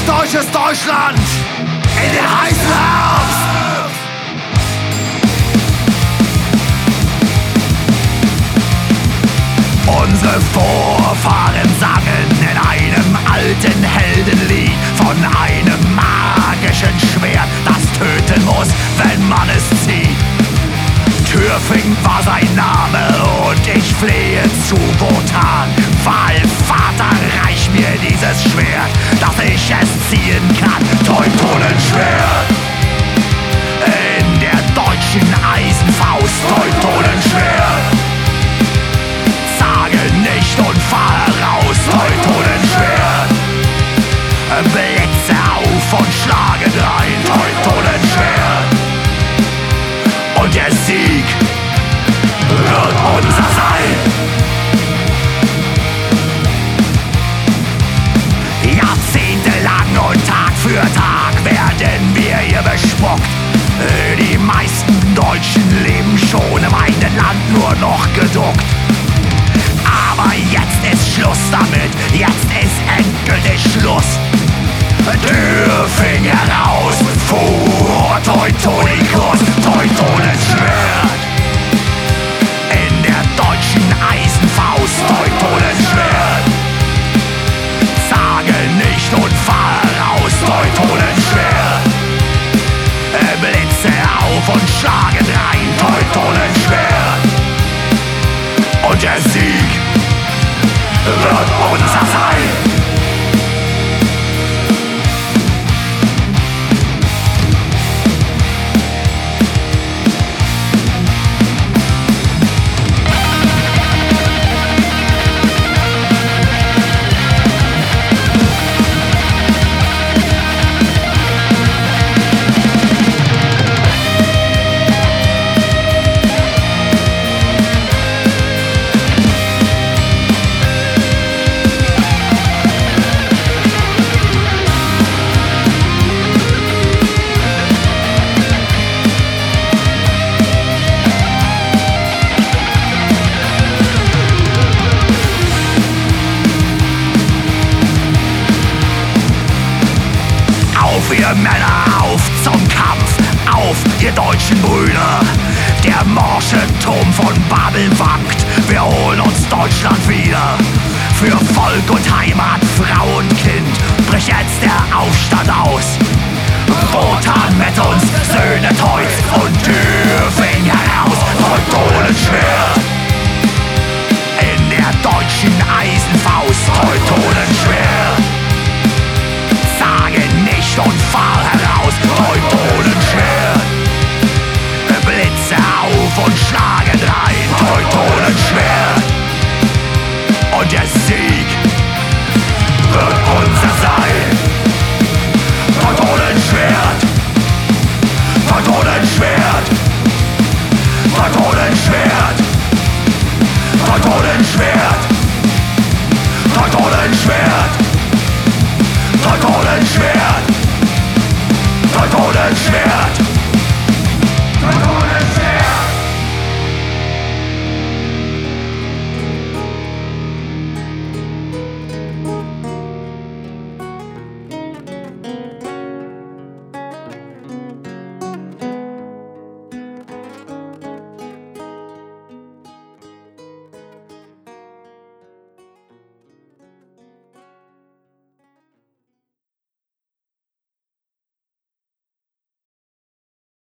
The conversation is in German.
deutsches Deutschland in den heißen Herbst. Unsere Vorfahren sangen in einem alten Heldenlied von einem magischen Schwert, das töten muss, wenn man es zieht. Türfing war sein Name und ich flehe zu Wotan: Wahlvater, reich mir dieses Schwert, dass ich es ziehen kann. Teutonenschwert in der deutschen Eisenfaust. Teutonenschwert, sage nicht und fahr heraus. Teutonenschwert, Blitze auf und schlage rein. Teutonenschwert, und der Sieg wird unser sein. Jahrzehntelang und Tag für Tag werden wir hier bespuckt. Die meisten Deutschen leben schon im eigenen Land nur noch geduckt. Aber jetzt ist Schluss damit, jetzt ist endgültig Schluss. Türfing heraus, Furor Teutonicus. Teutonenschwert in der deutschen Eisenfaust. Teutonenschwert, sage nicht und fahr raus. Teutonenschwert, Blitze auf und schlage rein. Teutonenschwert, und der Sieg wird unser sein. Ihr Männer, auf zum Kampf, auf, ihr deutschen Brüder. Der morsche Turm von Babel wankt, wir holen uns Deutschland wieder. Für Volk und Heimat, Frau und Kind bricht jetzt der Aufstand aus. Wotan mit uns, Söhne Teuts und Türfing heraus. Teutonenschwert in der deutschen Eisenfaust. Teutonenschwert